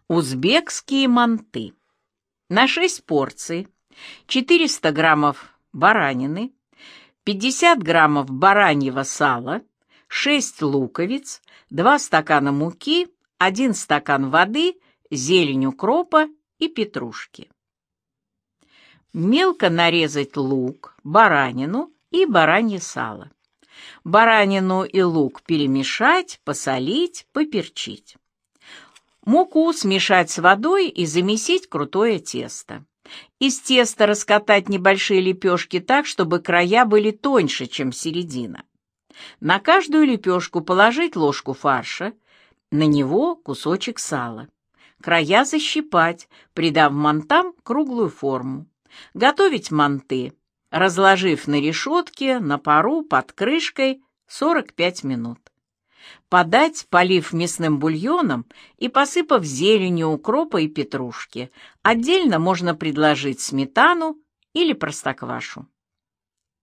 Узбекские манты. На 6 порций 400 граммов баранины, 50 граммов бараньего сала, 6 луковиц, 2 стакана муки, 1 стакан воды, зелень укропа и петрушки. Мелко нарезать лук, баранину и баранье сало. Баранину и лук перемешать, посолить, поперчить. Муку смешать с водой и замесить крутое тесто. Из теста раскатать небольшие лепешки так, чтобы края были тоньше, чем середина. На каждую лепешку положить ложку фарша, на него кусочек сала. Края защипать, придав мантам круглую форму. Готовить манты, разложив на решетке, на пару, под крышкой 45 минут. Подать, полив мясным бульоном и посыпав зеленью укропа и петрушки. Отдельно можно предложить сметану или простоквашу.